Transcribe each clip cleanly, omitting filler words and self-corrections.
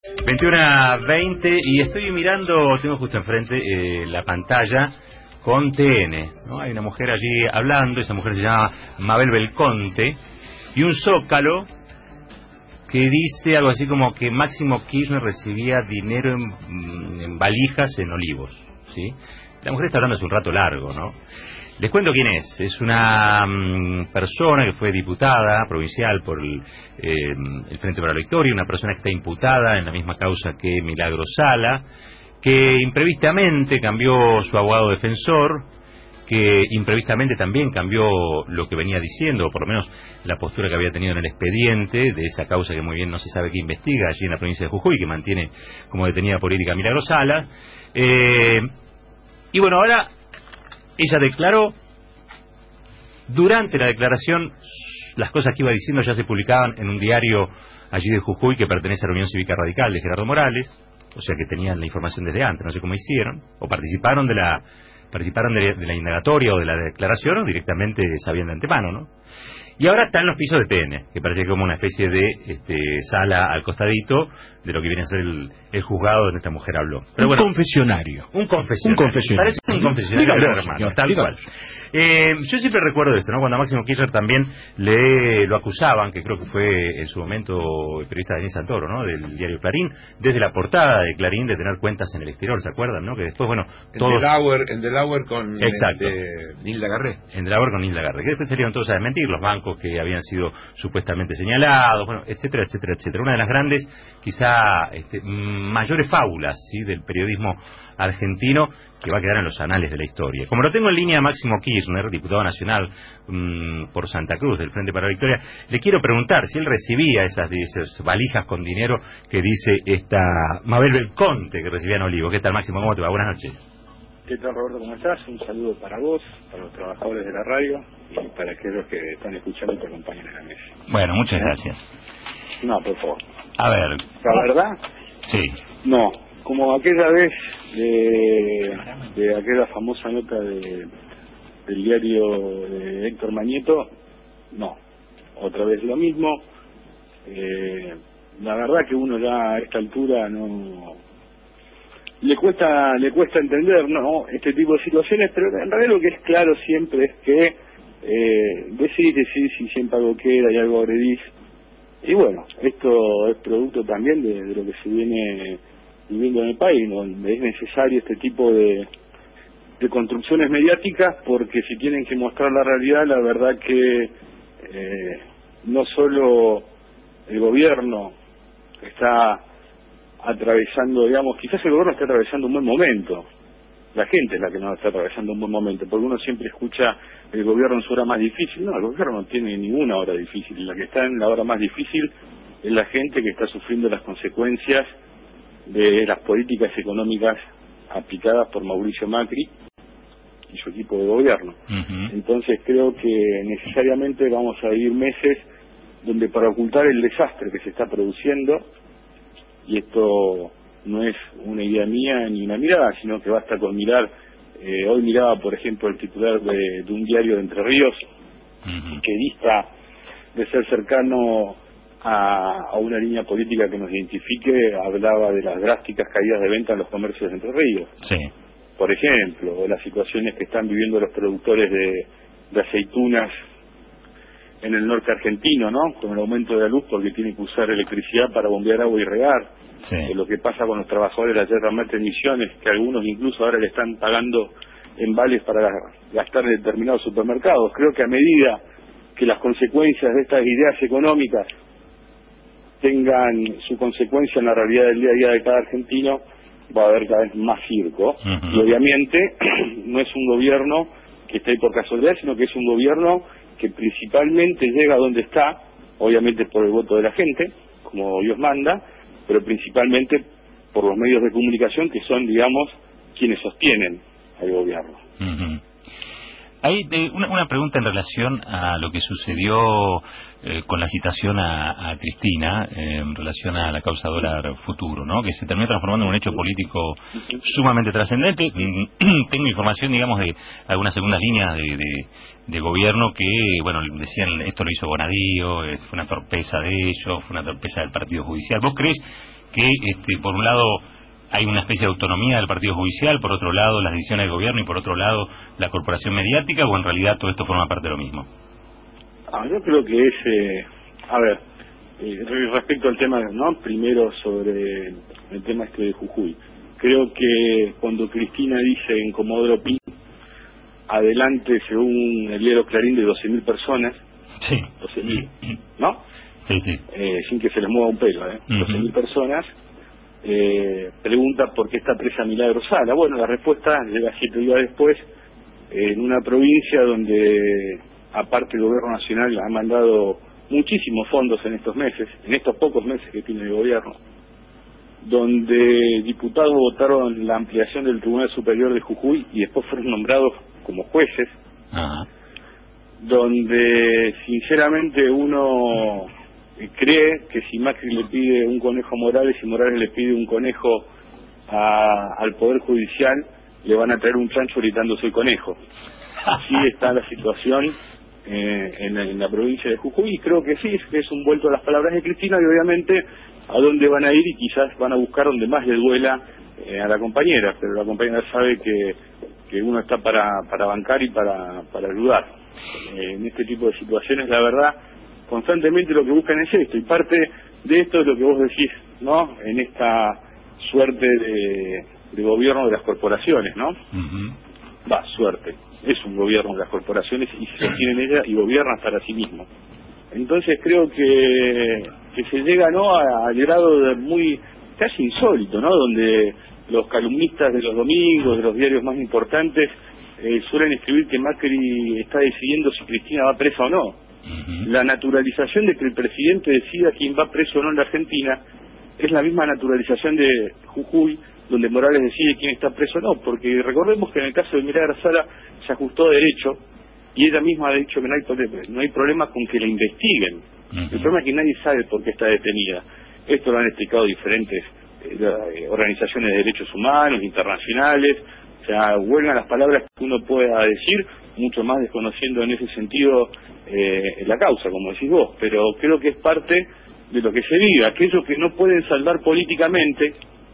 21:20 y estoy mirando, tengo justo enfrente la pantalla con TN, ¿no? Hay una mujer allí hablando, esa mujer se llama Mabel Belconte, y un zócalo que dice algo así como que Máximo Kirchner recibía dinero en valijas en Olivos, ¿sí? La mujer está hablando hace un rato largo, ¿no? Les cuento quién es. Es una persona que fue diputada provincial por el Frente para la Victoria, una persona que está imputada en la misma causa que Milagro Sala, que imprevistamente cambió su abogado defensor, que imprevistamente también cambió lo que venía diciendo, o por lo menos la postura que había tenido en el expediente de esa causa que muy bien no se sabe qué investiga allí en la provincia de Jujuy, que mantiene como detenida política a Milagro Sala. Y bueno, ahora ella declaró. Durante la declaración, las cosas que iba diciendo ya se publicaban en un diario allí de Jujuy que pertenece a la Unión Cívica Radical de Gerardo Morales, o sea que tenían la información desde antes, no sé cómo hicieron, o participaron de la indagatoria o de la declaración, o directamente sabían de antemano, ¿no? Y ahora está en los pisos de TN, que parece como una especie de sala al costadito de lo que viene a ser el juzgado donde esta mujer habló. Pero bueno, confesionario. Un confesionario. Parece un confesionario, Dígalo, hermano, señor, tal dígalo. cual. Yo siempre recuerdo esto, ¿no? Cuando a Máximo Kirchner también lo acusaban, que creo que fue en su momento el periodista Daniel Santoro, ¿no? Del diario Clarín, desde la portada de Clarín, de tener cuentas en el exterior, ¿se acuerdan, no? Que después, bueno, todos... En Delaware con Exacto. Nilda Garré. En Delaware con Nilda Garré, que después salieron todos a desmentir, los bancos que habían sido supuestamente señalados, bueno, etcétera, etcétera, etcétera. Una de las grandes, quizá, mayores fábulas, ¿sí? Del periodismo argentino, que va a quedar en los anales de la historia. Como lo tengo en línea Máximo Kirchner, diputado nacional por Santa Cruz del Frente para la Victoria, le quiero preguntar si él recibía esas valijas con dinero que dice esta Mabel Belconte que recibía en Olivo. ¿Qué tal, Máximo? ¿Cómo te va? Buenas noches. ¿Qué tal, Roberto? ¿Cómo estás? Un saludo para vos, para los trabajadores de la radio y para aquellos que están escuchando y te acompañan en la mesa. Bueno, muchas gracias. No, por favor. A ver. ¿La verdad? Sí. No. Como aquella vez de aquella famosa nota del diario de Héctor Mañeto, no. Otra vez lo mismo. La verdad que uno ya a esta altura no... Le cuesta entender, ¿no? Este tipo de situaciones, pero en realidad lo que es claro siempre es que decís y siempre algo queda y algo agredís. Y bueno, esto es producto también de lo que se viene viviendo en el país, ¿no? Es necesario este tipo de construcciones mediáticas porque si tienen que mostrar la realidad, la verdad que no solo el gobierno está atravesando, digamos, quizás el gobierno está atravesando un buen momento, la gente es la que no está atravesando un buen momento, porque uno siempre escucha el gobierno en su hora más difícil. No, el gobierno no tiene ninguna hora difícil, la que está en la hora más difícil es la gente que está sufriendo las consecuencias de las políticas económicas aplicadas por Mauricio Macri y su equipo de gobierno. Entonces creo que necesariamente vamos a ir meses donde para ocultar el desastre que se está produciendo, y esto no es una idea mía ni una mirada, sino que basta con mirar, hoy miraba por ejemplo el titular de un diario de Entre Ríos, que dista de ser cercano a una línea política que nos identifique, hablaba de las drásticas caídas de venta en los comercios de Entre Ríos. Sí. Por ejemplo, las situaciones que están viviendo los productores de aceitunas en el norte argentino, ¿no? Con el aumento de la luz porque tienen que usar electricidad para bombear agua y regar. Sí. Lo que pasa con los trabajadores de la Tierra Mate en Misiones, que algunos incluso ahora le están pagando en vales para gastar en determinados supermercados. Creo que a medida que las consecuencias de estas ideas económicas tengan su consecuencia en la realidad del día a día de cada argentino, va a haber cada vez más circo. Y obviamente no es un gobierno que esté ahí por casualidad, sino que es un gobierno que principalmente llega a donde está, obviamente por el voto de la gente, como Dios manda, pero principalmente por los medios de comunicación que son, digamos, quienes sostienen al gobierno. Hay una pregunta en relación a lo que sucedió con la citación a Cristina en relación a la causa dólar futuro, ¿no? Que se terminó transformando en un hecho político sumamente trascendente. Tengo información, digamos, de algunas segundas líneas de gobierno que, bueno, decían esto lo hizo Bonadío, fue una torpeza de ellos, fue una torpeza del Partido Judicial. ¿Vos crees que por un lado hay una especie de autonomía del partido judicial, por otro lado las decisiones del gobierno y por otro lado la corporación mediática, o en realidad todo esto forma parte de lo mismo? Yo creo que es, respecto al tema, ¿no? Primero sobre el tema de Jujuy. Creo que cuando Cristina dice en Comodoro Pi, adelante, según el diario Clarín, de 12.000 personas, sí. 12.000, ¿no? Sí, sí. Sin que se les mueva un pelo, 12.000 personas, pregunta por qué está presa Milagro Sala. Bueno, la respuesta llega 7 días después, en una provincia donde, aparte el gobierno nacional ha mandado muchísimos fondos en estos meses, en estos pocos meses que tiene el gobierno, donde diputados votaron la ampliación del Tribunal Superior de Jujuy y después fueron nombrados como jueces. Ajá. Donde sinceramente uno cree que si Macri le pide un conejo a Morales y Morales le pide un conejo al Poder Judicial, le van a traer un chancho gritando soy conejo. Así está la situación en la provincia de Jujuy, y creo que sí, que es un vuelto a las palabras de Cristina, y obviamente a dónde van a ir, y quizás van a buscar donde más le duela a la compañera, pero la compañera sabe que uno está para bancar y para ayudar. En este tipo de situaciones, la verdad, constantemente lo que buscan es esto, y parte de esto es lo que vos decís, ¿no? En esta suerte de gobierno de las corporaciones, ¿no? Suerte, es un gobierno de las corporaciones y se sostiene en ella y gobierna para sí mismo. Entonces creo que se llega, ¿no?, al grado de muy casi insólito, ¿no?, donde los calumnistas de los domingos, de los diarios más importantes, suelen escribir que Macri está decidiendo si Cristina va presa o no. La naturalización de que el presidente decida quién va preso o no en la Argentina es la misma naturalización de Jujuy, donde Morales decide quién está preso o no, porque recordemos que en el caso de Milagro Sala se ajustó a derecho, y ella misma ha dicho que no hay problema con que la investiguen. El problema es que nadie sabe por qué está detenida. Esto lo han explicado diferentes organizaciones de derechos humanos, internacionales. O sea, huelgan las palabras que uno pueda decir, mucho más desconociendo en ese sentido la causa, como decís vos. Pero creo que es parte de lo que se vive. Aquellos que no pueden salvar políticamente,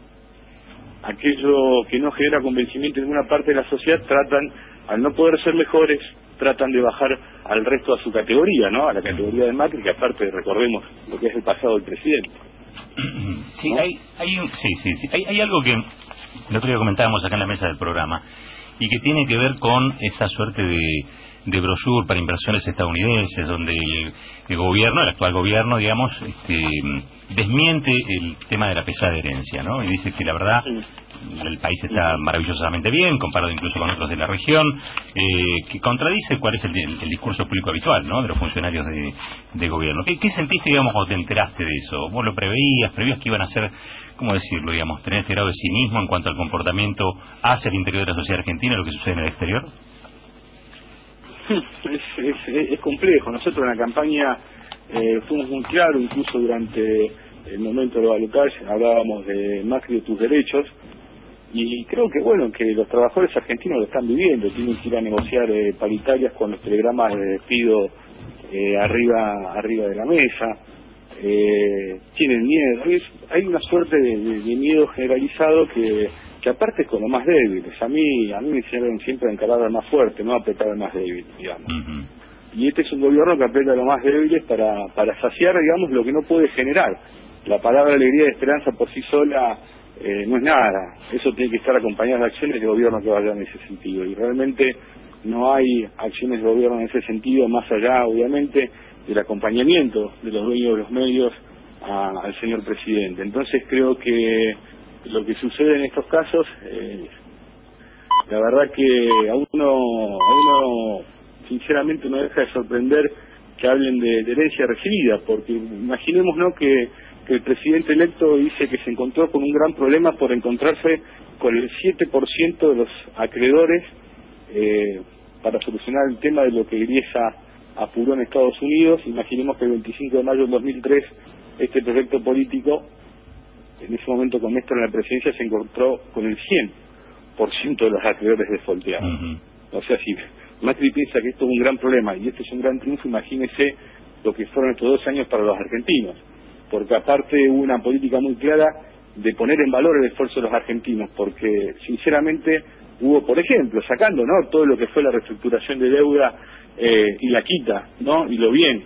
aquello que no genera convencimiento en ninguna parte de la sociedad, tratan, al no poder ser mejores, tratan de bajar al resto a su categoría, ¿no? A la categoría de Macri, que aparte recordemos lo que es el pasado del presidente. Sí, ¿no? Hay algo que el otro día comentábamos acá en la mesa del programa, y que tiene que ver con esa suerte de brochure para inversiones estadounidenses, donde el gobierno, el actual gobierno, digamos, desmiente el tema de la pesada herencia, ¿no? Y dice que la verdad el país está maravillosamente bien, comparado incluso con otros de la región, que contradice cuál es el discurso público habitual, ¿no?, de los funcionarios de gobierno. ¿Qué sentiste, digamos, cuando te enteraste de eso? ¿Vos lo preveías que iban a ser, cómo decirlo, digamos, tener este grado de cinismo en cuanto al comportamiento hacia el interior de la sociedad argentina, lo que sucede en el exterior? Es complejo. Nosotros en la campaña fuimos muy claros, incluso durante el momento de los balotajes hablábamos de Macri, de tus derechos, y creo que bueno, que los trabajadores argentinos lo están viviendo, tienen que ir a negociar paritarias con los telegramas de despido arriba de la mesa, tienen miedo, hay una suerte de miedo generalizado que aparte es con los más débiles. A mí me hicieron siempre encarar al más fuerte, no apretar al más débil, digamos. Y este es un gobierno que aprieta a los más débiles para saciar, digamos, lo que no puede generar. La palabra alegría y esperanza por sí sola no es nada. Eso tiene que estar acompañado de acciones de gobierno que vayan en ese sentido. Y realmente no hay acciones de gobierno en ese sentido, más allá, obviamente, del acompañamiento de los dueños de los medios al señor presidente. Entonces creo que lo que sucede en estos casos, la verdad que a uno sinceramente no deja de sorprender que hablen de herencia recibida, porque imaginemos, ¿no?, que el presidente electo dice que se encontró con un gran problema por encontrarse con el 7% de los acreedores para solucionar el tema de lo que Griesa apuró en Estados Unidos. Imaginemos que el 25 de mayo del 2003 este proyecto político, en ese momento con Néstor en la presidencia, se encontró con el 100% de los acreedores desfolteados. O sea, si Macri piensa que esto es un gran problema y este es un gran triunfo, imagínese lo que fueron estos 2 años para los argentinos. porque aparte hubo una política muy clara de poner en valor el esfuerzo de los argentinos, porque sinceramente hubo, por ejemplo, sacando, ¿no?, todo lo que fue la reestructuración de deuda y la quita, ¿no?, y lo bien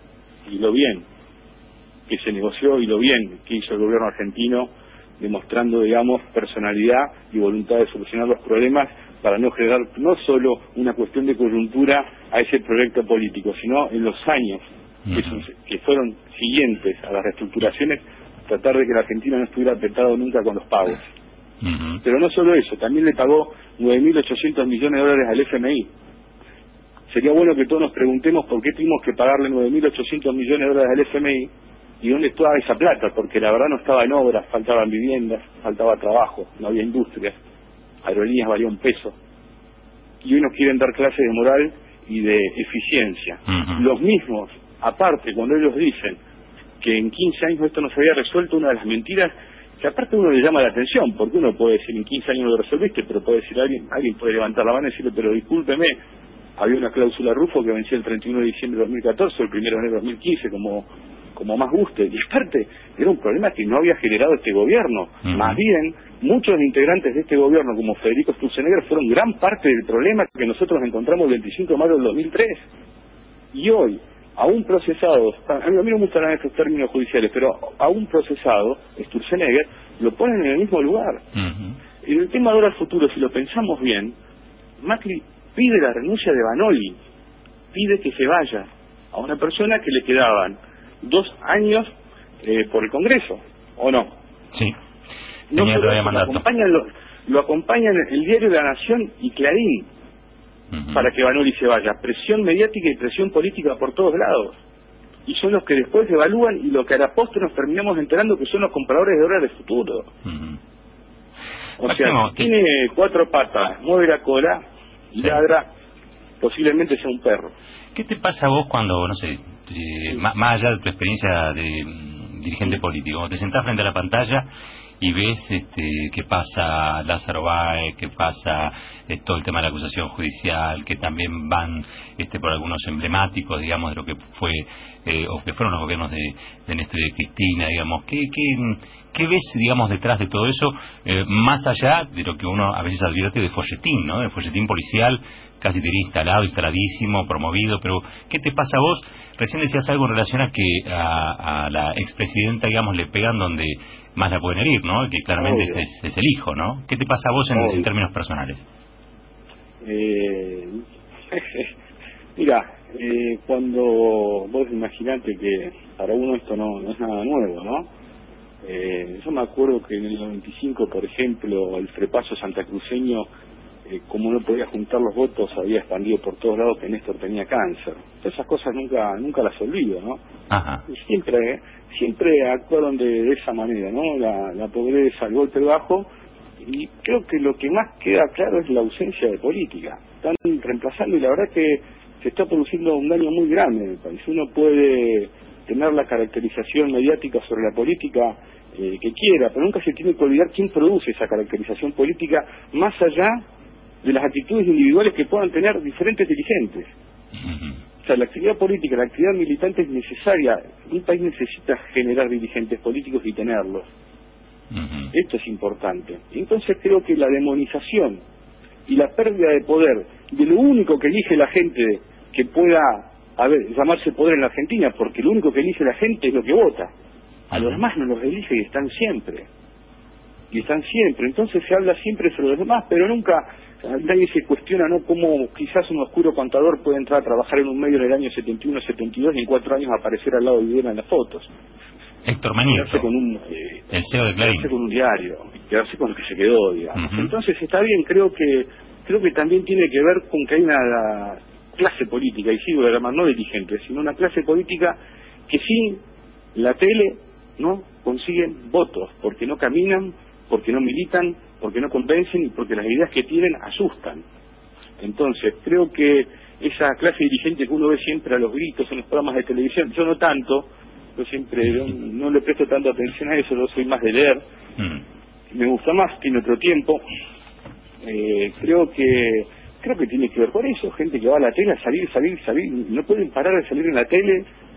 que se negoció y lo bien que hizo el gobierno argentino, demostrando, digamos, personalidad y voluntad de solucionar los problemas para no generar no solo una cuestión de coyuntura a ese proyecto político, sino en los años que fueron siguientes a las reestructuraciones, tratar de que la Argentina no estuviera apretado nunca con los pagos. Pero no solo eso, también le pagó 9.800 millones de dólares al FMI. Sería bueno que todos nos preguntemos por qué tuvimos que pagarle 9.800 millones de dólares al FMI y dónde estaba esa plata, porque la verdad no estaba en obras, faltaban viviendas, faltaba trabajo, no había industrias, aerolíneas valía un peso. Y hoy nos quieren dar clases de moral y de eficiencia. Los mismos, aparte, cuando ellos dicen que en 15 años esto no se había resuelto, una de las mentiras que aparte uno le llama la atención, porque uno puede decir en 15 años lo resolviste, pero puede decir alguien puede levantar la mano y decirle, pero discúlpeme, había una cláusula Rufo que venció el 31 de diciembre de 2014 o el 1 de enero de 2015, como más guste, y aparte era un problema que no había generado este gobierno. Más bien, muchos integrantes de este gobierno, como Federico Sturzenegger, fueron gran parte del problema que nosotros encontramos el 25 de mayo del 2003. Y hoy, aún procesados, a mí no me gustan estos términos judiciales, pero aún procesado, Sturzenegger, lo ponen en el mismo lugar. Y el tema de ahora al futuro, si lo pensamos bien, Macri pide la renuncia de Vanoli, pide que se vaya a una persona que le quedaban 2 años por el Congreso, ¿o no? Sí. No solo eso, lo acompañan el diario La Nación y Clarín para que Vanoli se vaya. Presión mediática y presión política por todos lados. Y son los que después evalúan y lo que a la postre nos terminamos enterando que son los compradores de dólares del futuro. O Máximo, sea, tiene 4 patas, mueve la cola y ladra, posiblemente sea un perro. ¿Qué te pasa a vos cuando, no sé, más allá de tu experiencia de dirigente político, cuando te sentás frente a la pantalla y ves que pasa Lázaro Báez, que pasa todo el tema de la acusación judicial, que también van por algunos emblemáticos, digamos, de lo que fue o que fueron los gobiernos de Néstor y de Cristina, digamos, ¿qué ves, digamos, detrás de todo eso, más allá de lo que uno a veces advierte de folletín, ¿no? De folletín policial, casi te diría instaladísimo, promovido, pero ¿qué te pasa a vos? Recién decías algo en relación a que a la expresidenta, digamos, le pegan donde más la pueden herir, ¿no? Que claramente es el hijo, ¿no? ¿Qué te pasa a vos en términos personales? Mira, cuando vos imaginate que para uno esto no es nada nuevo, ¿no? Yo me acuerdo que en el 95, por ejemplo, el frepaso santacruceño, como no podía juntar los votos, había expandido por todos lados que Néstor tenía cáncer. Esas cosas nunca las olvido, ¿no? Y siempre actuaron de esa manera, ¿no? La pobreza, el golpe bajo, y creo que lo que más queda claro es la ausencia de política. Están reemplazando, y la verdad que se está produciendo un daño muy grande en el país. Uno puede tener la caracterización mediática sobre la política que quiera, pero nunca se tiene que olvidar quién produce esa caracterización política, más allá de las actitudes individuales que puedan tener diferentes dirigentes. O sea, la actividad política, la actividad militante es necesaria. Un país necesita generar dirigentes políticos y tenerlos. Esto es importante. Entonces creo que la demonización y la pérdida de poder de lo único que elige la gente que pueda llamarse poder en la Argentina, porque lo único que elige la gente es lo que vota. A los demás no los elige y están siempre. Entonces se habla siempre sobre los demás, pero nunca nadie se cuestiona, ¿no?, cómo quizás un oscuro contador puede entrar a trabajar en un medio en el año 71, 72 y en 4 años aparecer al lado de Videla en las fotos. Héctor Mañito, el CEO de Clarín. Quedarse con un diario, quedarse con lo que se quedó, digamos. Entonces está bien, creo que también tiene que ver con que hay una clase política, y sigo de llamar no dirigentes, sino una clase política que sin la tele no consiguen votos, porque no caminan, porque no militan, porque no convencen y porque las ideas que tienen asustan. Entonces creo que esa clase dirigente que uno ve siempre a los gritos en los programas de televisión, yo no tanto, yo siempre no le presto tanta atención a eso, yo soy más de leer, me gusta más, tiene otro tiempo. Creo que tiene que ver con eso, gente que va a la tele a salir, no pueden parar de salir en la tele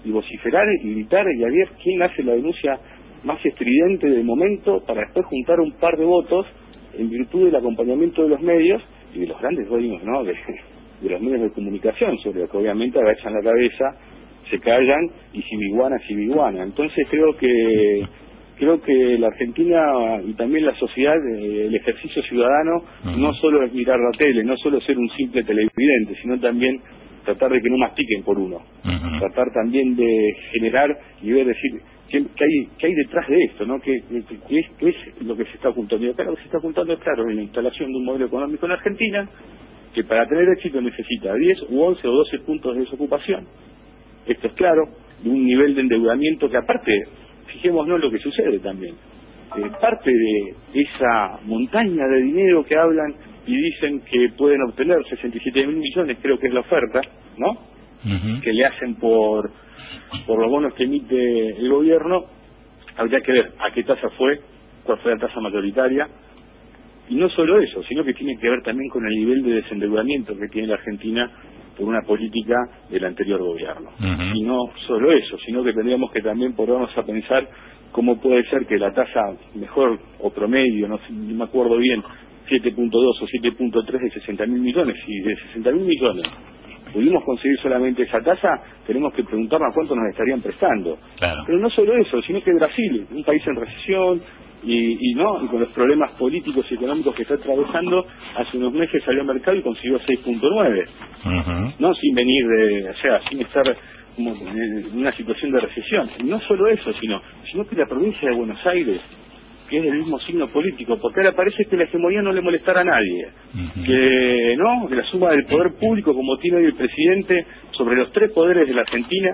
y vociferar y gritar y a ver quién hace la denuncia más estridente del momento para después juntar un par de votos en virtud del acompañamiento de los medios y de los grandes dueños, ¿no?, de los medios de comunicación, sobre lo que obviamente agachan la cabeza, se callan y sibiguana. Entonces creo que la Argentina y también la sociedad, el ejercicio ciudadano, no solo es mirar la tele, no solo ser un simple televidente, sino también tratar de que no mastiquen por uno, tratar también de generar y ver, decir qué hay detrás de esto, ¿no? ¿Qué es lo que se está ocultando? Y acá lo que se está ocultando es, claro, la instalación de un modelo económico en Argentina que para tener éxito necesita 10 u 11 o 12 puntos de desocupación. Esto es claro, de un nivel de endeudamiento que aparte, fijémonos lo que sucede también, parte de esa montaña de dinero que hablan y dicen que pueden obtener 67.000 millones, creo que es la oferta, ¿no?, que le hacen por los bonos que emite el gobierno. Habría que ver a qué tasa fue, cuál fue la tasa mayoritaria, y no solo eso, sino que tiene que ver también con el nivel de desendeudamiento que tiene la Argentina por una política del anterior gobierno. Y no solo eso, sino que tendríamos que también ponernos a pensar cómo puede ser que la tasa mejor o promedio, no me acuerdo bien, 7.2 o 7.3 de 60.000 millones, y de 60.000 millones pudimos conseguir solamente esa tasa, tenemos que preguntarnos cuánto nos estarían prestando. Claro. Pero no solo eso, sino que Brasil, un país en recesión y con los problemas políticos y económicos que está atravesando, hace unos meses salió al mercado y consiguió 6.9, no sin venir sin estar como en una situación de recesión. Y no solo eso, sino que la provincia de Buenos Aires, que es del mismo signo político, porque ahora parece que la hegemonía no le molestará a nadie, que la suma del poder público como tiene hoy el presidente sobre los tres poderes de la Argentina,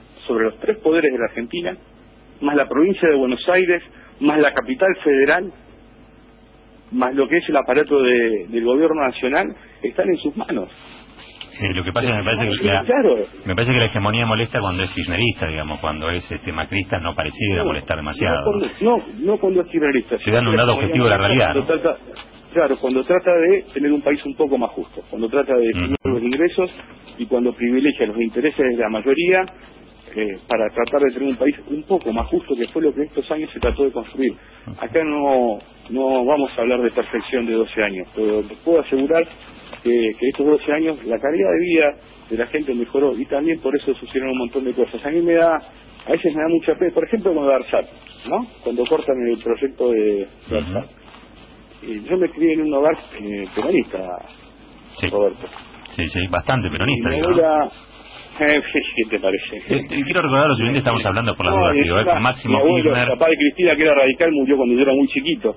más la provincia de Buenos Aires, más la capital federal, más lo que es el aparato del gobierno nacional, están en sus manos. Lo que pasa, me parece que la hegemonía molesta cuando es kirchnerista, digamos, cuando es macrista no pareciera molestar demasiado. No cuando es kirchnerista. Se dan un lado objetivo de la realidad, ¿no? Cuando trata de tener un país un poco más justo, cuando trata de definir los ingresos y cuando privilegia los intereses de la mayoría para tratar de tener un país un poco más justo, que fue lo que estos años se trató de construir. Acá no vamos a hablar de perfección de 12 años, pero te puedo asegurar que estos 12 años la calidad de vida de la gente mejoró y también por eso sucedieron un montón de cosas. A veces me da mucha pena, por ejemplo con Arsat, ¿no?, cuando cortan el proyecto de Arsat. Yo me crié en un hogar peronista, Roberto. Sí, bastante peronista. ¿Qué te parece? Quiero recordar a los oyentes, estamos hablando por las dudas, que Máximo Kirchner. El papá de Cristina, que era radical, murió cuando yo era muy chiquito.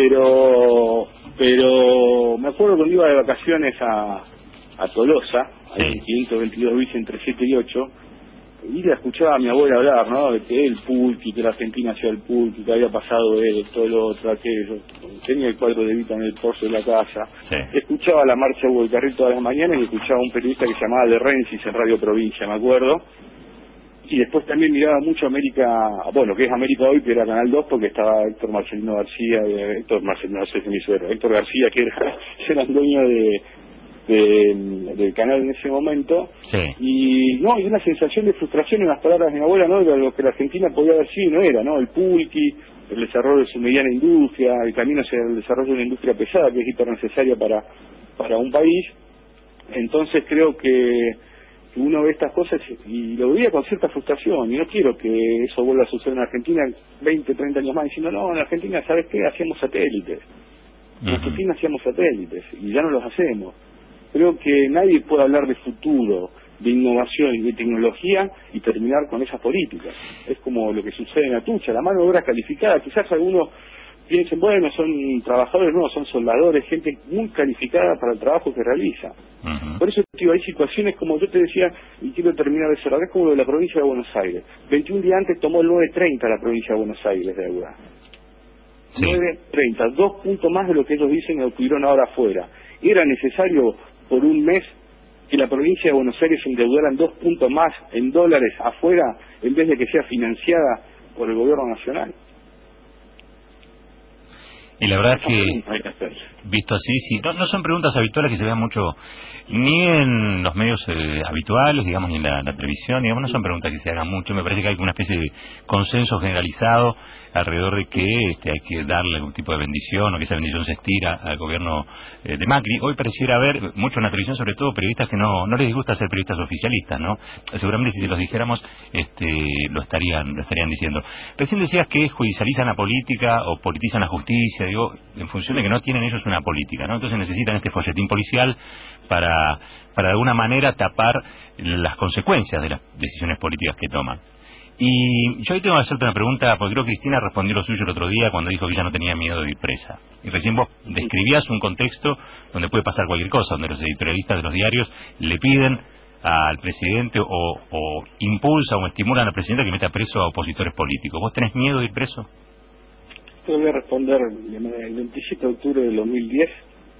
Pero me acuerdo cuando iba de vacaciones a Tolosa, en 522 bis entre 7 y 8, y le escuchaba a mi abuela hablar, ¿no?, de que el pulqui, que la Argentina hacía el pulqui, que había pasado esto, lo otro, aquello. Tenía el cuadro de Evita en el porche de la casa. Escuchaba la marcha Hugo del Carril todas las mañanas y escuchaba a un periodista que se llamaba De Rensis en Radio Provincia, me acuerdo. Y después también miraba mucho América, que es América Hoy, que era Canal 2, porque estaba Héctor García, que era el dueño del canal en ese momento. Y una sensación de frustración en las palabras de mi abuela, ¿no?, de lo que la Argentina podía haber sido y no era, ¿no?, el pulqui, el desarrollo de su mediana industria, el camino hacia el desarrollo de una industria pesada que es hiper necesaria para un país. Entonces creo que uno ve estas cosas y lo veía con cierta frustración, y no quiero que eso vuelva a suceder en Argentina 20, 30 años más diciendo, no, en Argentina, ¿sabes qué?, hacíamos satélites. En Argentina hacíamos satélites y ya no los hacemos. Creo que nadie puede hablar de futuro, de innovación y de tecnología y terminar con esas políticas. Es como lo que sucede en Atucha, la mano de obra calificada. Quizás algunos piensen, bueno, son trabajadores, no, son soldadores, gente muy calificada para el trabajo que realiza. Por eso, tío, hay situaciones como yo te decía, y quiero terminar de cerrar, es como lo de la provincia de Buenos Aires. 21 días antes tomó el 9.30 la provincia de Buenos Aires de deuda. 9.30, 2 puntos más de lo que ellos dicen que obtuvieron ahora afuera. Era necesario por un mes que la provincia de Buenos Aires se endeudaran 2 puntos más en dólares afuera en vez de que sea financiada por el gobierno nacional. Y la verdad es que visto así, sí. No son preguntas habituales que se vean mucho ni en los medios habituales, digamos, ni en la televisión, digamos, no son preguntas que se hagan mucho. Me parece que hay una especie de consenso generalizado alrededor de que hay que darle algún tipo de bendición, o que esa bendición se estira al gobierno de Macri. Hoy pareciera haber mucho en la televisión, sobre todo periodistas que no les gusta ser periodistas oficialistas, ¿no? Seguramente si se los dijéramos lo estarían diciendo. Recién decías que judicializan la política o politizan la justicia, digo, en función de que no tienen ellos una política, ¿no? Entonces necesitan este folletín policial para de alguna manera tapar las consecuencias de las decisiones políticas que toman. Y yo hoy tengo que hacerte una pregunta, porque creo que Cristina respondió lo suyo el otro día cuando dijo que ella no tenía miedo de ir presa. Y recién vos describías un contexto donde puede pasar cualquier cosa, donde los editorialistas de los diarios le piden al presidente o impulsan o estimulan al presidente a que meta preso a opositores políticos. ¿Vos tenés miedo de ir preso? Te voy a responder. El 27 de octubre del 2010,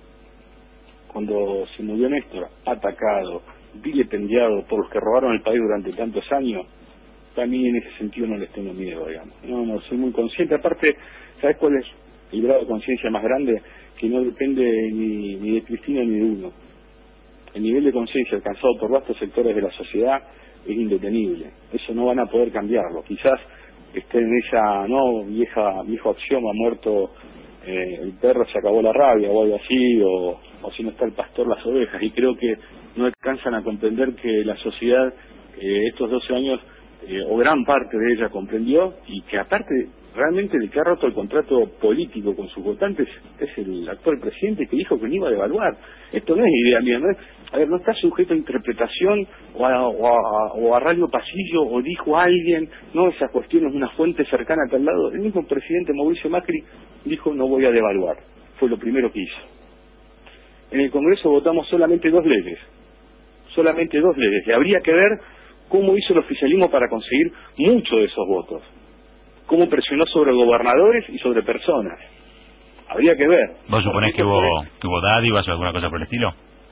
cuando se murió Néstor, atacado, vilipendiado por los que robaron el país durante tantos años, también en ese sentido no les tengo miedo, digamos. No, soy muy consciente. Aparte, ¿sabes cuál es el grado de conciencia más grande? Que no depende ni de Cristina ni de uno. El nivel de conciencia alcanzado por vastos sectores de la sociedad es indetenible. Eso no van a poder cambiarlo. Quizás esté en esa viejo axioma, muerto el perro, se acabó la rabia o algo así, o si no está el pastor, las ovejas. Y creo que no alcanzan a comprender que la sociedad estos 12 años o gran parte de ella comprendió, y que aparte realmente de que ha roto el contrato político con sus votantes es el actual presidente, que dijo que no iba a devaluar. Esto no es idea mía, no está sujeto a interpretación o a radio pasillo, o dijo alguien, no, esa cuestión es una fuente cercana a tal lado. El mismo presidente Mauricio Macri dijo no voy a devaluar, fue lo primero que hizo. En el Congreso votamos solamente 2 leyes, y habría que ver cómo hizo el oficialismo para conseguir muchos de esos votos, cómo presionó sobre gobernadores y sobre personas. Habría que ver. ¿Vos suponés que hubo dádivas o alguna cosa por el estilo?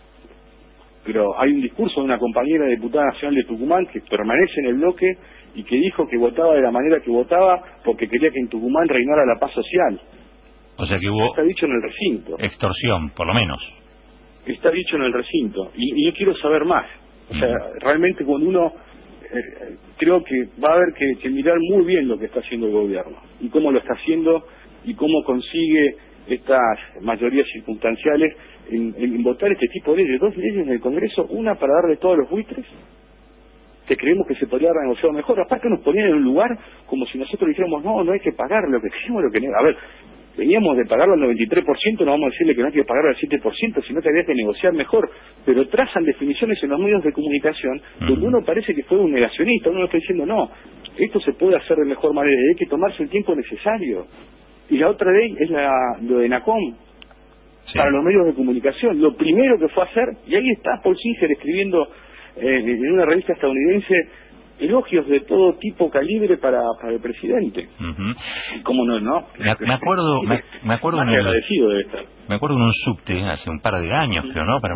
Pero hay un discurso de una compañera diputada nacional de Tucumán que permanece en el bloque y que dijo que votaba de la manera que votaba porque quería que en Tucumán reinara la paz social. O sea que hubo... Está dicho en el recinto. Extorsión, por lo menos. Está dicho en el recinto. Y yo quiero saber más. O sea, realmente cuando uno... creo que va a haber que mirar muy bien lo que está haciendo el gobierno y cómo lo está haciendo y cómo consigue estas mayorías circunstanciales en votar este tipo de leyes. 2 leyes en el Congreso, una para darle todos los buitres, que creemos que se podría haber negociado mejor. Aparte nos ponían en un lugar como si nosotros dijéramos no hay que pagar lo que queremos, a ver, veníamos de pagarlo al 93%, no vamos a decirle que no hay que pagarlo al 7%, sino que había que negociar mejor, pero trazan definiciones en los medios de comunicación donde uno parece que fue un negacionista, uno está diciendo no, esto se puede hacer de mejor manera, hay que tomarse el tiempo necesario. Y la otra ley es lo de NACOM, para los medios de comunicación. Lo primero que fue a hacer, y ahí está Paul Singer escribiendo en una revista estadounidense elogios de todo tipo, calibre para el presidente. ¿Cómo no? Me acuerdo agradecido de estar. Me acuerdo en un subte hace un par de años, creo, ¿no?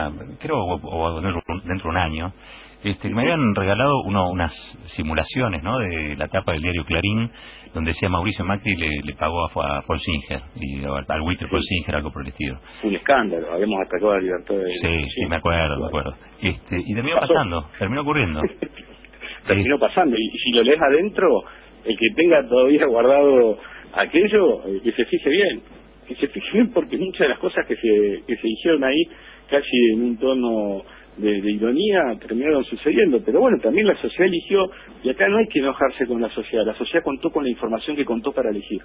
O dentro de un año, que me habían regalado unas simulaciones, ¿no? De la tapa del diario Clarín, donde decía Mauricio Macri le pagó a Paul Singer y al buitre Paul Singer, algo por el estilo. Un escándalo, habíamos atacado a la libertad de... Sí, me acuerdo. Y terminó ocurriendo. Terminó pasando, y si lo lees adentro, el que tenga todavía guardado aquello, que se fije bien, porque muchas de las cosas que se dijeron ahí, casi en un tono de ironía, terminaron sucediendo. Pero bueno, también la sociedad eligió, y acá no hay que enojarse con la sociedad contó con la información que contó para elegir.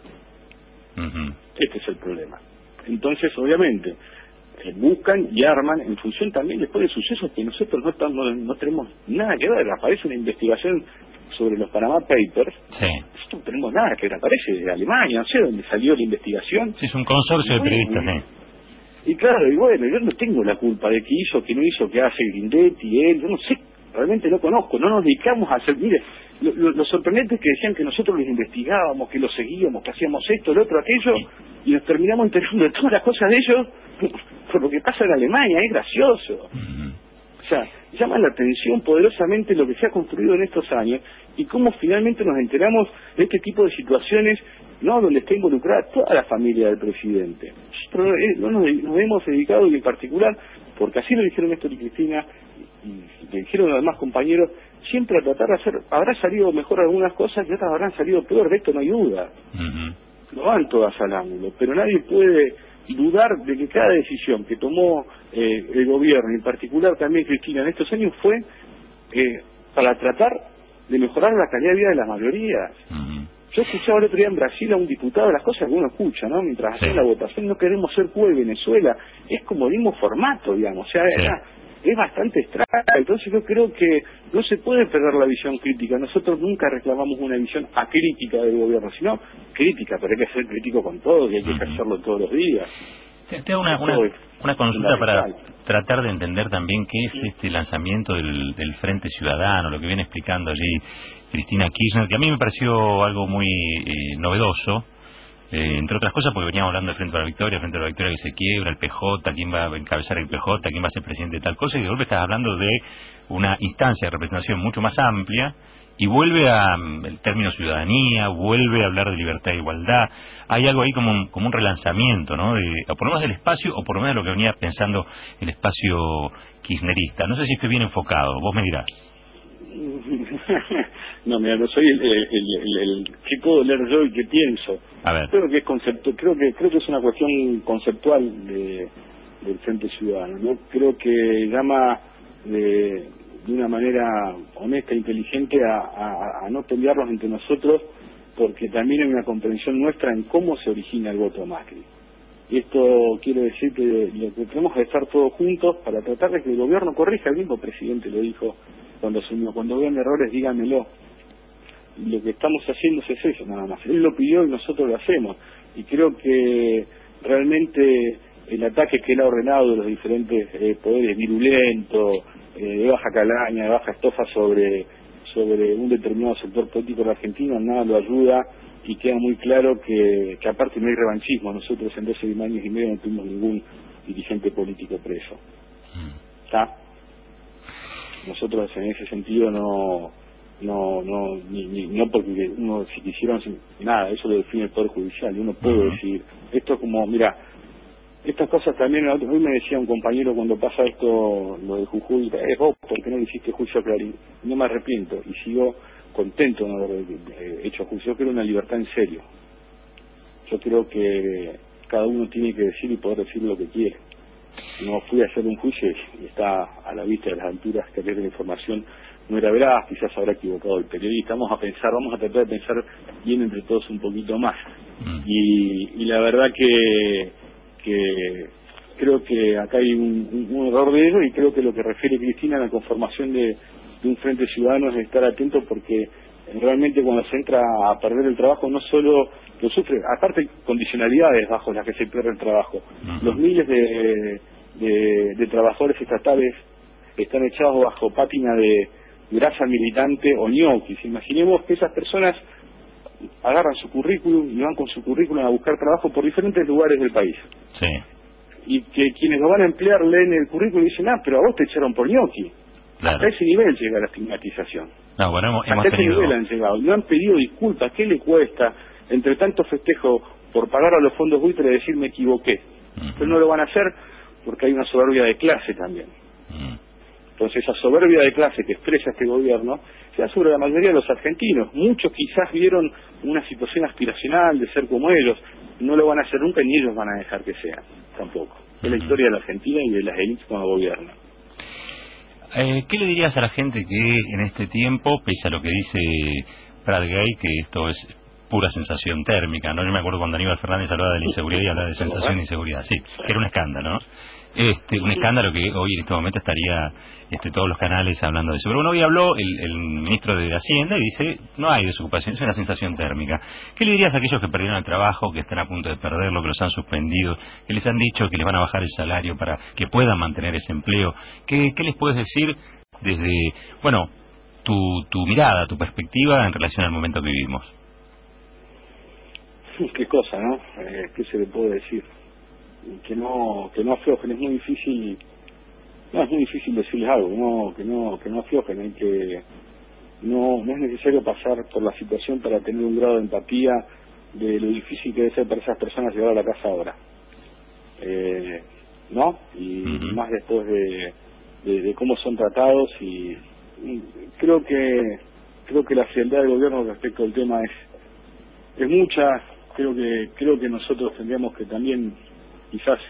Este es el problema. Entonces, obviamente, buscan y arman en función también después de sucesos que nosotros no tenemos nada que ver. Aparece una investigación sobre los Panama Papers, nosotros no tenemos nada que ver, aparece de Alemania, no sé dónde salió la investigación. Sí, es un consorcio de periodistas, Y claro, y bueno, yo no tengo la culpa de que hizo, que no hizo, que hace Grindetti, él, yo no sé, realmente no conozco, no nos dedicamos a hacer, mire, lo sorprendente es que decían que nosotros los investigábamos, que los seguíamos, que hacíamos esto, lo otro, aquello, y nos terminamos enterando de todas las cosas de ellos por lo que pasa en Alemania. Es gracioso. O sea, llama la atención poderosamente lo que se ha construido en estos años y cómo finalmente nos enteramos de este tipo de situaciones, no donde está involucrada toda la familia del presidente. nosotros nos hemos dedicado, y en particular, porque así lo dijeron Néstor y Cristina, y le dijeron a los demás compañeros, siempre a tratar de hacer, habrá salido mejor algunas cosas y otras habrán salido peor, de esto no hay duda. No van todas al ángulo, pero nadie puede dudar de que cada decisión que tomó el gobierno, y en particular también Cristina, en estos años fue para tratar de mejorar la calidad de vida de las mayorías. Yo escuchaba el otro día en Brasil a un diputado, las cosas que uno escucha, ¿no? Mientras hacen la votación, no queremos ser Cuba y Venezuela, es como el mismo formato, digamos, o sea, es bastante extraño. Entonces yo creo que no se puede perder la visión crítica. Nosotros nunca reclamamos una visión acrítica del gobierno, sino crítica, pero hay que ser crítico con todo y hay que hacerlo todos los días. Te hago una consulta para tratar de entender también qué es este lanzamiento del Frente Ciudadano, lo que viene explicando allí Cristina Kirchner, que a mí me pareció algo muy novedoso, entre otras cosas porque veníamos hablando del Frente a la Victoria que se quiebra, el PJ, quién va a encabezar el PJ, quién va a ser presidente de tal cosa, y de golpe estás hablando de una instancia de representación mucho más amplia, y vuelve el término ciudadanía, vuelve a hablar de libertad e igualdad. Hay algo ahí como un relanzamiento, ¿no? O por lo menos del espacio, o por lo menos de lo que venía pensando el espacio kirchnerista. No sé si estoy bien enfocado, vos me dirás. No, mira, no soy el que puedo leer yo y que pienso. A ver. Creo que es creo que es una cuestión conceptual del Frente Ciudadano, ¿no? Creo que llama de una manera honesta e inteligente a no pelearnos entre nosotros, porque también hay una comprensión nuestra en cómo se origina el voto Macri. Y esto quiere decir que tenemos que estar todos juntos para tratar de que el gobierno corrija. El mismo presidente lo dijo cuando asumió: cuando vean errores díganmelo. Y lo que estamos haciendo es eso, nada más. Él lo pidió y nosotros lo hacemos. Y creo que realmente el ataque que él ha ordenado de los diferentes poderes virulento, de baja calaña, de baja estofa sobre un determinado sector político de Argentina, nada lo ayuda, y queda muy claro que aparte no hay revanchismo. Nosotros en 12 años y medio no tuvimos ningún dirigente político preso. ¿Está? Nosotros en ese sentido no porque uno, si quisieron, nada, eso lo define el Poder Judicial, y uno puede decir, esto es como, mira, estas cosas también. Hoy me decía un compañero cuando pasa esto, lo de Jujuy, vos, ¿por qué no le hiciste juicio a Clarín? No me arrepiento y sigo contento de no haber hecho juicio. Yo quiero una libertad en serio. Yo creo que cada uno tiene que decir y poder decir lo que quiere. No fui a hacer un juicio y está a la vista de las alturas que de la información no era veraz, quizás habrá equivocado el periodista. Vamos a tratar de pensar bien entre todos un poquito más. Y la verdad que creo que acá hay un error de ello, y creo que lo que refiere Cristina a la conformación de un Frente Ciudadano es estar atento, porque realmente cuando se entra a perder el trabajo no solo lo sufre, aparte hay condicionalidades bajo las que se pierde el trabajo. Los miles de trabajadores estatales están echados bajo pátina de grasa militante o ñoquis. Imaginemos que esas personas agarran su currículum y van con su currículum a buscar trabajo por diferentes lugares del país. Sí. Y que quienes lo van a emplear leen el currículum y dicen, pero a vos te echaron por ñoqui. Claro. Hasta ese nivel llega la estigmatización. No, bueno, hemos hasta tenido... ese nivel han llegado. No han pedido disculpas. ¿Qué le cuesta, entre tanto festejo por pagar a los fondos buitres, decir me equivoqué? Pero no lo van a hacer porque hay una soberbia de clase también. Entonces esa soberbia de clase que expresa este gobierno se da sobre la mayoría de los argentinos. Muchos quizás vieron una situación aspiracional de ser como ellos. No lo van a hacer nunca, ni ellos van a dejar que sean tampoco. Es la historia de la Argentina y de las élites como gobierno. ¿Qué le dirías a la gente que en este tiempo, pese a lo que dice Prat Gay, que esto es pura sensación térmica, ¿no? Yo me acuerdo cuando Aníbal Fernández hablaba de la inseguridad y hablaba de sensación de inseguridad. Sí, que era un escándalo, ¿no? Un escándalo que hoy en este momento estaría todos los canales hablando de eso. Pero bueno, hoy habló el ministro de Hacienda y dice, no hay desocupación, es una sensación térmica. ¿Qué le dirías a aquellos que perdieron el trabajo, que están a punto de perderlo, que los han suspendido, que les han dicho que les van a bajar el salario para que puedan mantener ese empleo? ¿Qué les puedes decir desde, bueno, tu mirada, tu perspectiva en relación al momento que vivimos? Qué cosa, ¿no? ¿Qué se le puede decir? Que no aflojen. Es muy difícil decirles algo, que no aflojen. Hay que no es necesario pasar por la situación para tener un grado de empatía de lo difícil que debe ser para esas personas llegar a la casa ahora. ¿no? Y más después de cómo son tratados, y creo que la frialdad del gobierno respecto al tema es mucha. Creo que nosotros tendríamos que también quizás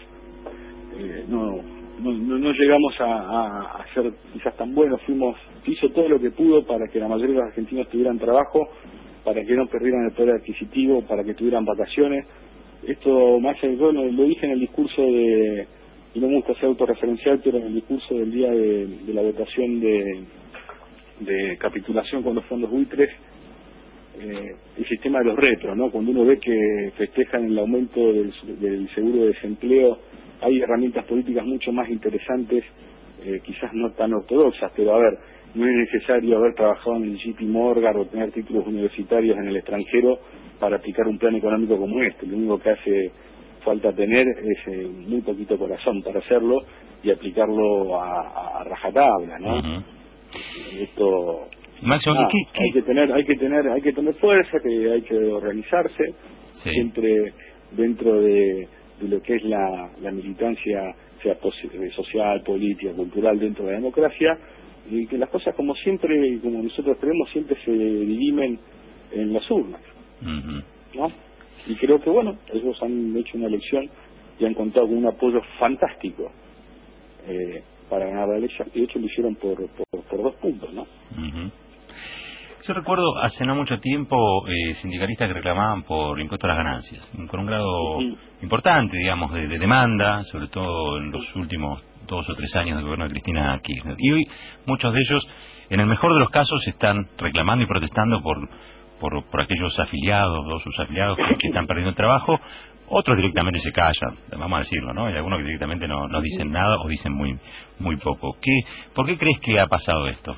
no llegamos a ser quizás tan buenos. Hizo todo lo que pudo para que la mayoría de los argentinos tuvieran trabajo, para que no perdieran el poder adquisitivo, para que tuvieran vacaciones. Esto, más allá de todo, lo dije en el discurso y no me gusta ser autorreferencial, pero en el discurso del día de la votación de capitulación con los fondos buitres, el sistema de los retros, ¿no? Cuando uno ve que festejan el aumento del seguro de desempleo, hay herramientas políticas mucho más interesantes, quizás no tan ortodoxas, pero a ver, no es necesario haber trabajado en el JP Morgan o tener títulos universitarios en el extranjero para aplicar un plan económico como este. Lo único que hace falta tener es muy poquito corazón para hacerlo y aplicarlo a rajatabla, ¿no? Esto, Máximo, hay que tener fuerza, que hay que organizarse, siempre dentro de lo que es la militancia, sea social, política, cultural, dentro de la democracia, y que las cosas, como siempre y como nosotros creemos, siempre se dirimen en las urnas, ¿no? Y creo que, bueno, ellos han hecho una elección y han contado con un apoyo fantástico para ganar la elección, y de hecho lo hicieron por 2 puntos, ¿no? Yo recuerdo hace no mucho tiempo sindicalistas que reclamaban por impuesto a las ganancias, con un grado importante, digamos, de demanda, sobre todo en los últimos 2 o 3 años del gobierno de Cristina Kirchner. Y hoy muchos de ellos, en el mejor de los casos, están reclamando y protestando por aquellos afiliados o sus afiliados que están perdiendo el trabajo. Otros directamente se callan, vamos a decirlo, ¿no? Hay algunos que directamente no dicen nada o dicen muy poco. ¿Por qué crees que ha pasado esto?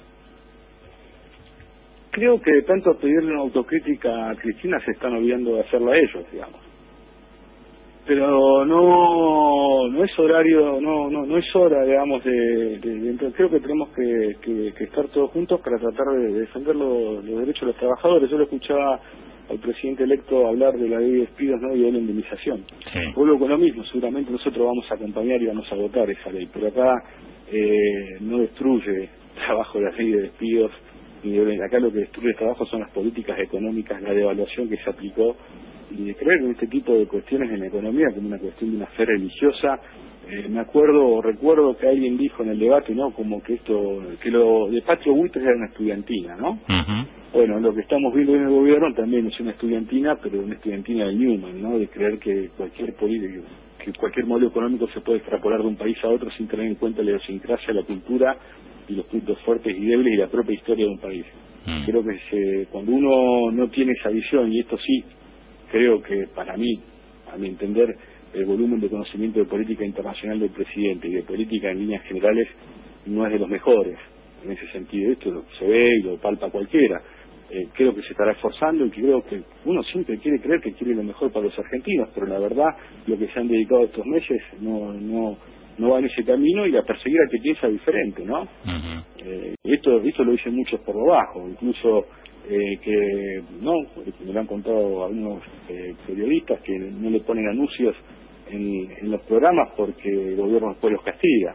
Creo que de tanto pedirle una autocrítica a Cristina se están olvidando de hacerla a ellos, digamos. Pero no es horario, no es hora, digamos, creo que tenemos que estar todos juntos para tratar de defender los derechos de los trabajadores. Yo lo escuchaba al presidente electo hablar de la ley de despidos, ¿no? Y de la indemnización. Vuelvo con lo mismo, seguramente nosotros vamos a acompañar y vamos a votar esa ley, pero acá no destruye trabajo la ley de despidos. Y acá lo que destruye el trabajo son las políticas económicas, la devaluación que se aplicó, y de creer en este tipo de cuestiones en la economía como una cuestión de una fe religiosa. Recuerdo que alguien dijo en el debate, ¿no? Como que lo de Patrio Buitres era una estudiantina, ¿no? Bueno, lo que estamos viendo en el gobierno también es una estudiantina, pero una estudiantina de Newman, ¿no? De creer que cualquier modelo económico se puede extrapolar de un país a otro sin tener en cuenta la idiosincrasia, la cultura y los puntos fuertes y débiles y la propia historia de un país. Creo que cuando uno no tiene esa visión, y esto sí, creo que para mí, a mi entender, el volumen de conocimiento de política internacional del presidente y de política en líneas generales no es de los mejores en ese sentido. Esto se ve y lo palpa cualquiera. Creo que se estará esforzando, y creo que uno siempre quiere creer que quiere lo mejor para los argentinos, pero la verdad, lo que se han dedicado estos meses no va en ese camino, y a perseguir al que piensa diferente, ¿no? Esto lo dicen muchos por lo bajo, incluso que me lo han contado algunos periodistas, que no le ponen anuncios en los programas porque el gobierno después los castiga.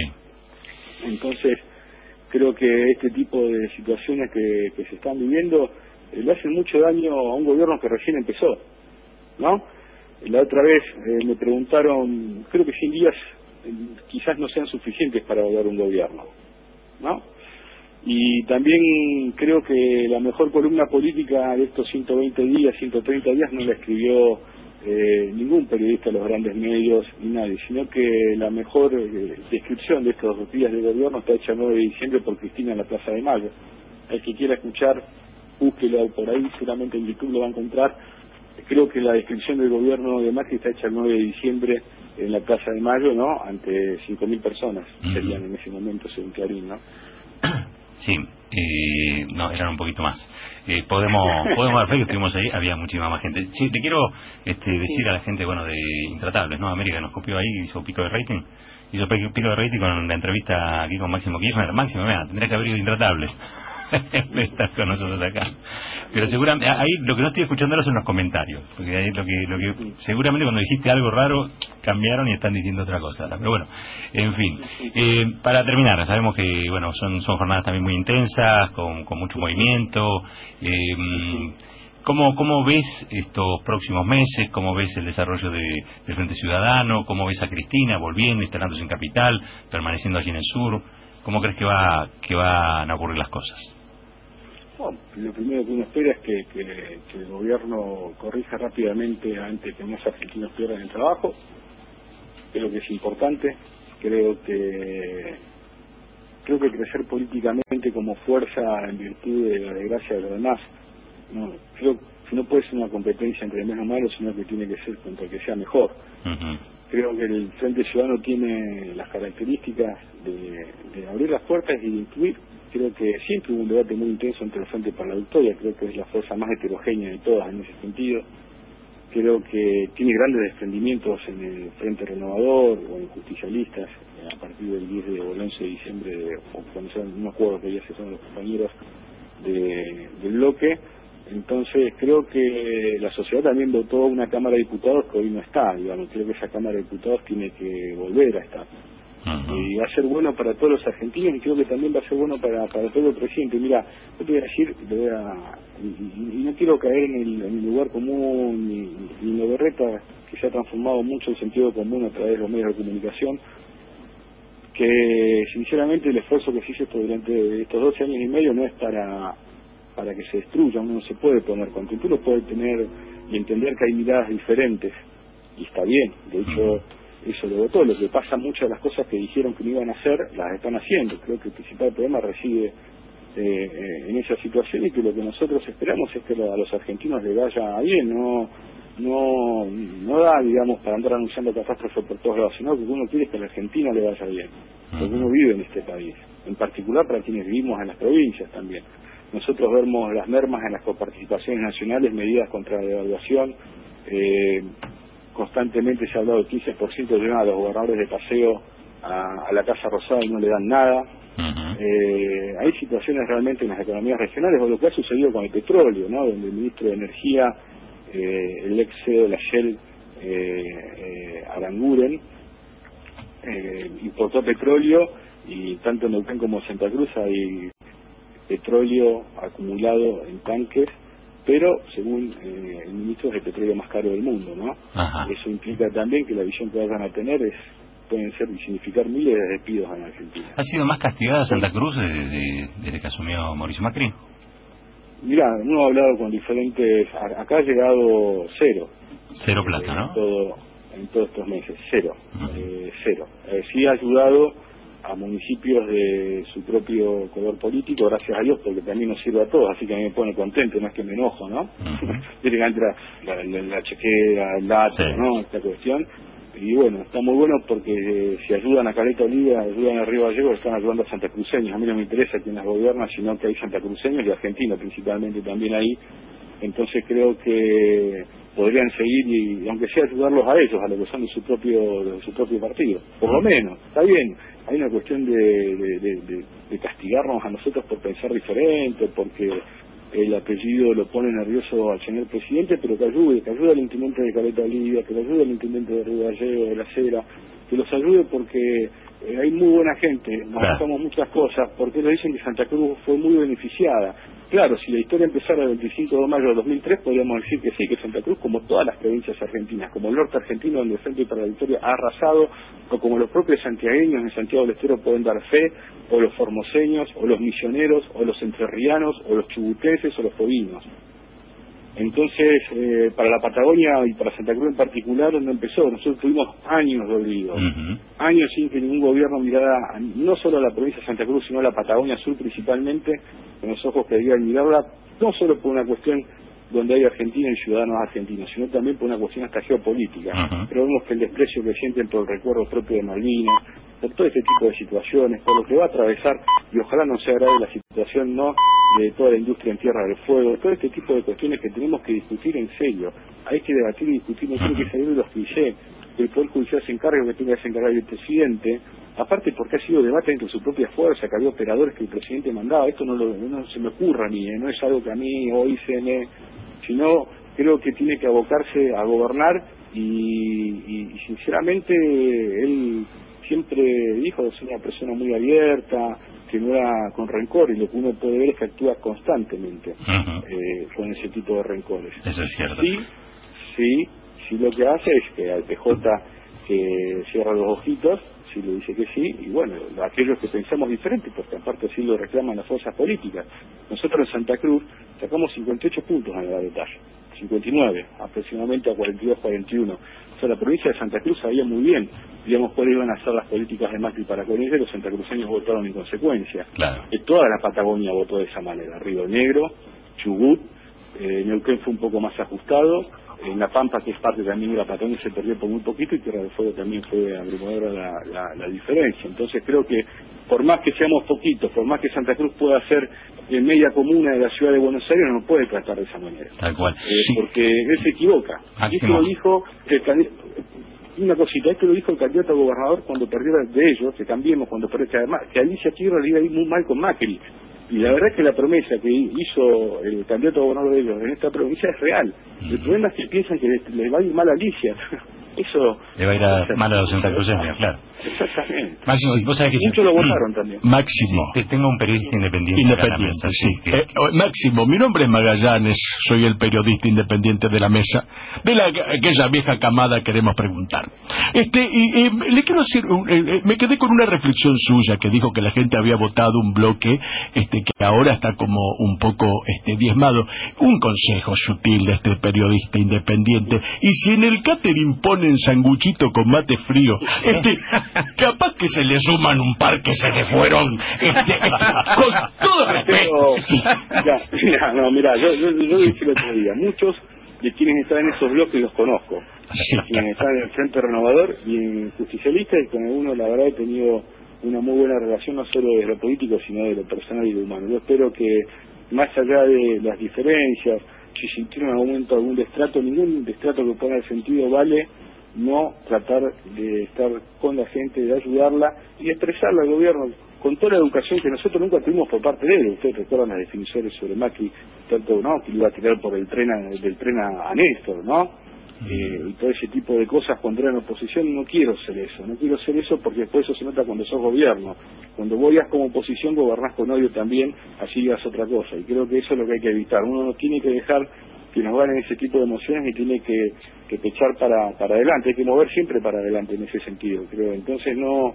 Entonces creo que este tipo de situaciones que se están viviendo le hacen mucho daño a un gobierno que recién empezó, ¿no? La otra vez me preguntaron, creo que 100 días quizás no sean suficientes para evaluar un gobierno, ¿no? Y también creo que la mejor columna política de estos 120 días, 130 días, no la escribió ningún periodista de los grandes medios ni nadie, sino que la mejor descripción de estos 2 días de gobierno está hecha el 9 de diciembre por Cristina en la Plaza de Mayo. El que quiera escuchar, búsquelo por ahí, seguramente en YouTube lo va a encontrar. Creo que la descripción del gobierno de Macri está hecha el 9 de diciembre en la Plaza de Mayo, ¿no? Ante 5.000 personas serían en ese momento, según Clarín, ¿no? Sí, no, eran un poquito más. Podemos dar fe que estuvimos ahí, había muchísima más gente. Sí, te quiero decir a la gente, de Intratables, ¿no? América nos copió ahí, hizo pico de rating con la entrevista aquí con Máximo Kirchner. Máximo, tendría que haber ido Intratables. Estás con nosotros acá. Pero seguramente, ahí lo que no estoy escuchando ahora son los comentarios, porque ahí lo que seguramente cuando dijiste algo raro cambiaron y están diciendo otra cosa. Pero bueno, en fin. Para terminar, sabemos que bueno son jornadas también muy intensas, con mucho movimiento. ¿Cómo ves estos próximos meses? ¿Cómo ves el desarrollo del Frente Ciudadano? ¿Cómo ves a Cristina volviendo, instalándose en Capital, permaneciendo allí en el sur? ¿Cómo crees que van a ocurrir las cosas? Bueno, lo primero que uno espera es que el gobierno corrija rápidamente antes que más argentinos pierdan el trabajo. Creo que es importante. Creo que crecer políticamente como fuerza en virtud de la desgracia de los demás, creo que no puede ser una competencia entre el menos malo, sino que tiene que ser contra el que sea mejor. Creo que el Frente Ciudadano tiene las características de abrir las puertas y de incluir. Creo que siempre hubo un debate muy intenso entre el Frente para la Victoria. Creo que es la fuerza más heterogénea de todas en ese sentido. Creo que tiene grandes desprendimientos en el Frente Renovador o en Justicialistas a partir del 10 o el 11 de diciembre, o cuando sean, no me acuerdo que ya se son los compañeros del bloque. Entonces creo que la sociedad también votó una Cámara de Diputados que hoy no está, digamos. Creo que esa Cámara de Diputados tiene que volver a estar. Y va a ser bueno para todos los argentinos, y creo que también va a ser bueno para todo el presidente. Mira, yo te voy a decir, y no quiero caer en el lugar común ni en lo berreta, que se ha transformado mucho el sentido común a través de los medios de comunicación, que sinceramente el esfuerzo que se hizo durante estos 12 años y medio no es para que se destruya. Uno no se puede poner contento, uno puede tener y entender que hay miradas diferentes, y está bien. De hecho, eso lo votó. Lo que pasa, muchas de las cosas que dijeron que no iban a hacer las están haciendo. Creo que el principal problema reside en esa situación, y que lo que nosotros esperamos es que a los argentinos les vaya bien. No da, digamos, para andar anunciando catástrofe por todos lados, sino que uno quiere es que a la Argentina le vaya bien, porque uno vive en este país, en particular para quienes vivimos en las provincias también. Nosotros vemos las mermas en las coparticipaciones nacionales, medidas contra la devaluación. Constantemente se ha hablado del 15%, llegan a los gobernadores de paseo a la Casa Rosada y no le dan nada. Hay situaciones realmente en las economías regionales, o lo que ha sucedido con el petróleo, ¿no? Donde el ministro de Energía, el ex CEO de la Shell, Aranguren, importó petróleo, y tanto en Neuquén como en Santa Cruz hay petróleo acumulado en tanques, pero según el ministro es el petróleo más caro del mundo, ¿no? Eso implica también que la visión que vayan a tener pueden ser y significar miles de despidos en Argentina. ¿Ha sido más castigada Santa Cruz desde que asumió Mauricio Macri? Mira, uno ha hablado con diferentes. Acá ha llegado cero plata, ¿no? En todos estos meses, cero. Sí ha ayudado a municipios de su propio color político, gracias a Dios, porque también nos sirve a todos, así que a mí me pone contento, más que me enojo, ¿no? Tiene que entrar la chequera, el dato, ¿no? Esta cuestión. Y bueno, está muy bueno porque si ayudan a Caleta Olivia, ayudan a Río Gallegos, están ayudando a santacruceños. A mí no me interesa quién las gobierna, sino que hay santacruceños y argentinos principalmente también ahí. Entonces creo que podrían seguir, y aunque sea ayudarlos a ellos, a lo que son de su propio partido, por lo menos. Está bien, hay una cuestión de castigarnos a nosotros por pensar diferente, porque el apellido lo pone nervioso al señor presidente, pero que ayude al intendente de Caleta Olivia, que le ayude al intendente de Río Gallegos, de La Cera, que los ayude, porque hay muy buena gente, nos gastamos muchas cosas, porque ellos dicen que Santa Cruz fue muy beneficiada. Claro, si la historia empezara el 25 de mayo de 2003, podríamos decir que sí, que Santa Cruz, como todas las provincias argentinas, como el norte argentino, donde el Frente para la Victoria ha arrasado, o como los propios santiagueños en Santiago del Estero pueden dar fe, o los formoseños, o los misioneros, o los entrerrianos, o los chubutenses, o los fovinos. Entonces, para la Patagonia y para Santa Cruz en particular, no empezó. Nosotros tuvimos años de olvido, años sin que ningún gobierno mirara no solo a la provincia de Santa Cruz, sino a la Patagonia Sur principalmente, con los ojos que debían mirarla, no solo por una cuestión donde hay argentinos y ciudadanos argentinos, sino también por una cuestión hasta geopolítica. Pero vemos que el desprecio que sienten por el recuerdo propio de Malvinas, por todo este tipo de situaciones, por lo que va a atravesar, y ojalá no sea grave la situación, ¿no?, de toda la industria en Tierra del Fuego, todo este tipo de cuestiones que tenemos que discutir en serio. Hay que debatir y discutir, no tiene que salir de los clichés. que el Poder Judicial se encargue, que tenga que se encargar el presidente, aparte porque ha sido debate dentro de su propia fuerza, que había operadores que el presidente mandaba, esto no se me ocurre a mí, no es algo que a mí hoy sino creo que tiene que abocarse a gobernar y sinceramente él siempre dijo que es una persona muy abierta, que no era con rencor, y lo que uno puede ver es que actúa constantemente con ese tipo de rencores. Eso es cierto. Sí, lo que hace es que al PJ que cierra los ojitos, sí le dice que sí, y bueno, aquellos que pensamos diferente, porque aparte así lo reclaman las fuerzas políticas. Nosotros en Santa Cruz sacamos 58 puntos en la detalle, 59, aproximadamente a 42, 41. O sea, la provincia de Santa Cruz sabía muy bien, digamos, cuáles iban a ser las políticas de Macri para con ella, y los santacruceños votaron en consecuencia. Claro. Toda la Patagonia votó de esa manera, Río Negro, Chubut, Neuquén fue un poco más ajustado, en La Pampa, que es parte también de la Patagonia, se perdió por muy poquito, y Tierra del Fuego también fue abrumadora la diferencia. Entonces creo que por más que seamos poquitos, por más que Santa Cruz pueda ser media comuna de la ciudad de Buenos Aires, no puede tratar de esa manera. Tal cual. Porque él se equivoca. Esto lo dijo una cosita, esto lo dijo el candidato a gobernador cuando perdió de ellos, que cambiemos cuando perdió, que además que Alicia Kirchner le iba a ir muy mal con Macri. Y la verdad es que la promesa que hizo el candidato a gobernador de ellos en esta provincia es real. El problema es que piensan que le va a ir mal a Alicia. Eso le va a ir mal a los santacruceños, claro. Exactamente. Máximo, vos sabés que muchos lo votaron también. Máximo. Tengo un periodista independiente acá en la mesa, sí. que... Máximo, mi nombre es Magallanes, soy el periodista independiente de la mesa, de aquella vieja camada queremos preguntar. Le quiero decir, me quedé con una reflexión suya que dijo que la gente había votado un bloque que ahora está como un poco diezmado. Un consejo sutil de este periodista independiente: y si en el catering ponen sanguchito con mate frío, capaz que se le suman un par que se le fueron, con todo respeto. Mira, yo dije el otro día, muchos de quienes están en esos bloques los conozco, quienes están en el Frente Renovador y en Justicialista, y con algunos la verdad he tenido una muy buena relación, no solo de lo político sino de lo personal y lo humano. Yo espero que más allá de las diferencias, si sintieron en algún momento algún destrato, ningún destrato que ponga el sentido vale no tratar de estar con la gente, de ayudarla y expresarla al gobierno con toda la educación que nosotros nunca tuvimos por parte de él. Ustedes recuerdan las definiciones sobre Macri, tanto que iba a tirar por del tren a Néstor, ¿no? Y todo ese tipo de cosas cuando era en oposición. No quiero ser eso porque después eso se nota cuando sos gobierno. Cuando vos ibas como oposición, gobernás con odio también, así ibas otra cosa, y creo que eso es lo que hay que evitar. Uno no tiene que dejar que nos ganen ese tipo de emociones y tiene que pechar para adelante, hay que mover siempre para adelante en ese sentido, creo. Entonces no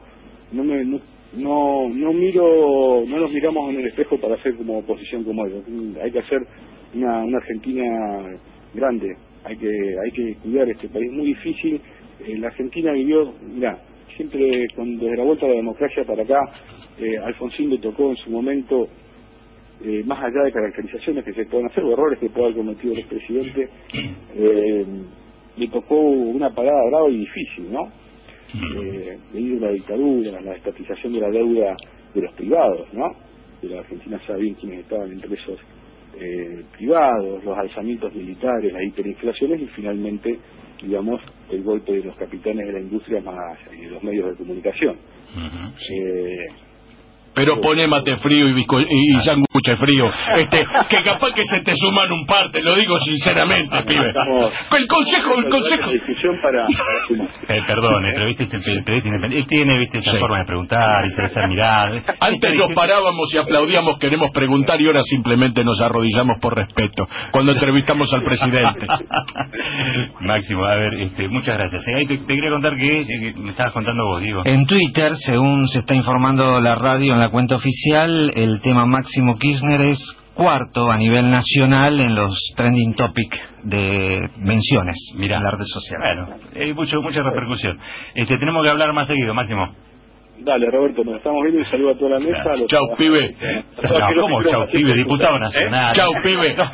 nos miramos en el espejo para hacer como oposición como ellos. Hay que hacer una Argentina grande, hay que cuidar este país muy difícil. La Argentina vivió, siempre desde la vuelta a la democracia para acá, Alfonsín le tocó en su momento, más allá de caracterizaciones que se pueden hacer o errores que pueda haber cometido el expresidente, le tocó una parada brava y difícil, ¿no? Debido a la dictadura, la estatización de la deuda de los privados, ¿no? De la Argentina sabían quiénes estaban entre esos privados, los alzamientos militares, las hiperinflaciones y finalmente, digamos, el golpe de los capitanes de la industria más y de los medios de comunicación. Pero pone mate frío y sándwich frío, que capaz que se te suman un par, te lo digo sinceramente, pibe. El consejo. Discusión para sumar. Perdón, pero viste, él tiene, esa forma de preguntar y se hace mirar. Antes nos parábamos y aplaudíamos, queremos preguntar, y ahora simplemente nos arrodillamos por respeto cuando entrevistamos al presidente. Máximo, a ver, muchas gracias. Te quería contar que me estabas contando vos, Diego. En Twitter, según se está informando la radio en la cuenta oficial, el tema Máximo Kirchner es cuarto a nivel nacional en los trending topic de menciones en la red social. Bueno, hay mucha repercusión. Tenemos que hablar más seguido, Máximo. Dale, Roberto, nos estamos viendo y saludo a toda la mesa. Chau, pibe. ¿Cómo chau, pibe? Diputado nacional. Chau, pibe.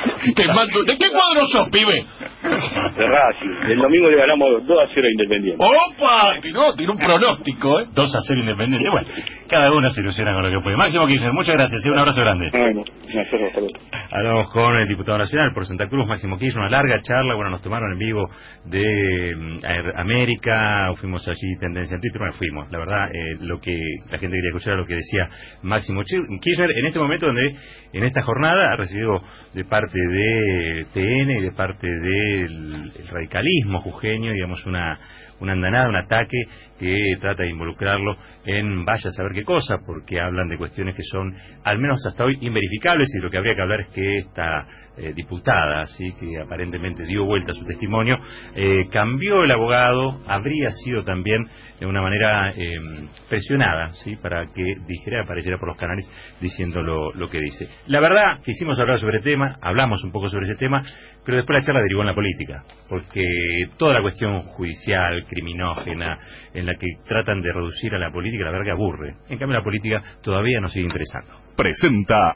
Te mando... ¿De qué cuadro sos, pibe? De Racing. El domingo le ganamos 2-0 a Independiente. ¡Opa! Tiene un pronóstico, ¿eh? 2-0 Independiente. Bueno, cada uno se ilusiona con lo que puede. Máximo Kirchner, muchas gracias. Un abrazo grande. Bueno, hasta luego. Hablamos con el diputado nacional por Santa Cruz, Máximo Kirchner, una larga charla. Bueno, nos tomaron en vivo de América, fuimos allí, Tendencia en Twitter, bueno, fuimos. La verdad, lo que la gente quería escuchar era lo que decía Máximo Kirchner en este momento, donde en esta jornada ha recibido de parte de TN y de parte del radicalismo jujeño, digamos, una andanada, un ataque que trata de involucrarlo en vaya a saber qué cosa, porque hablan de cuestiones que son, al menos hasta hoy, inverificables, y lo que habría que hablar es que esta diputada, ¿sí?, que aparentemente dio vuelta a su testimonio, cambió el abogado, habría sido también de una manera presionada, ¿sí?, para que apareciera por los canales diciendo lo que dice. La verdad, quisimos hablar sobre el tema, hablamos un poco sobre ese tema, pero después la charla derivó en la política, porque toda la cuestión judicial, criminógena, en la que tratan de reducir a la política, la verdad que aburre. En cambio, la política todavía nos sigue interesando. Presenta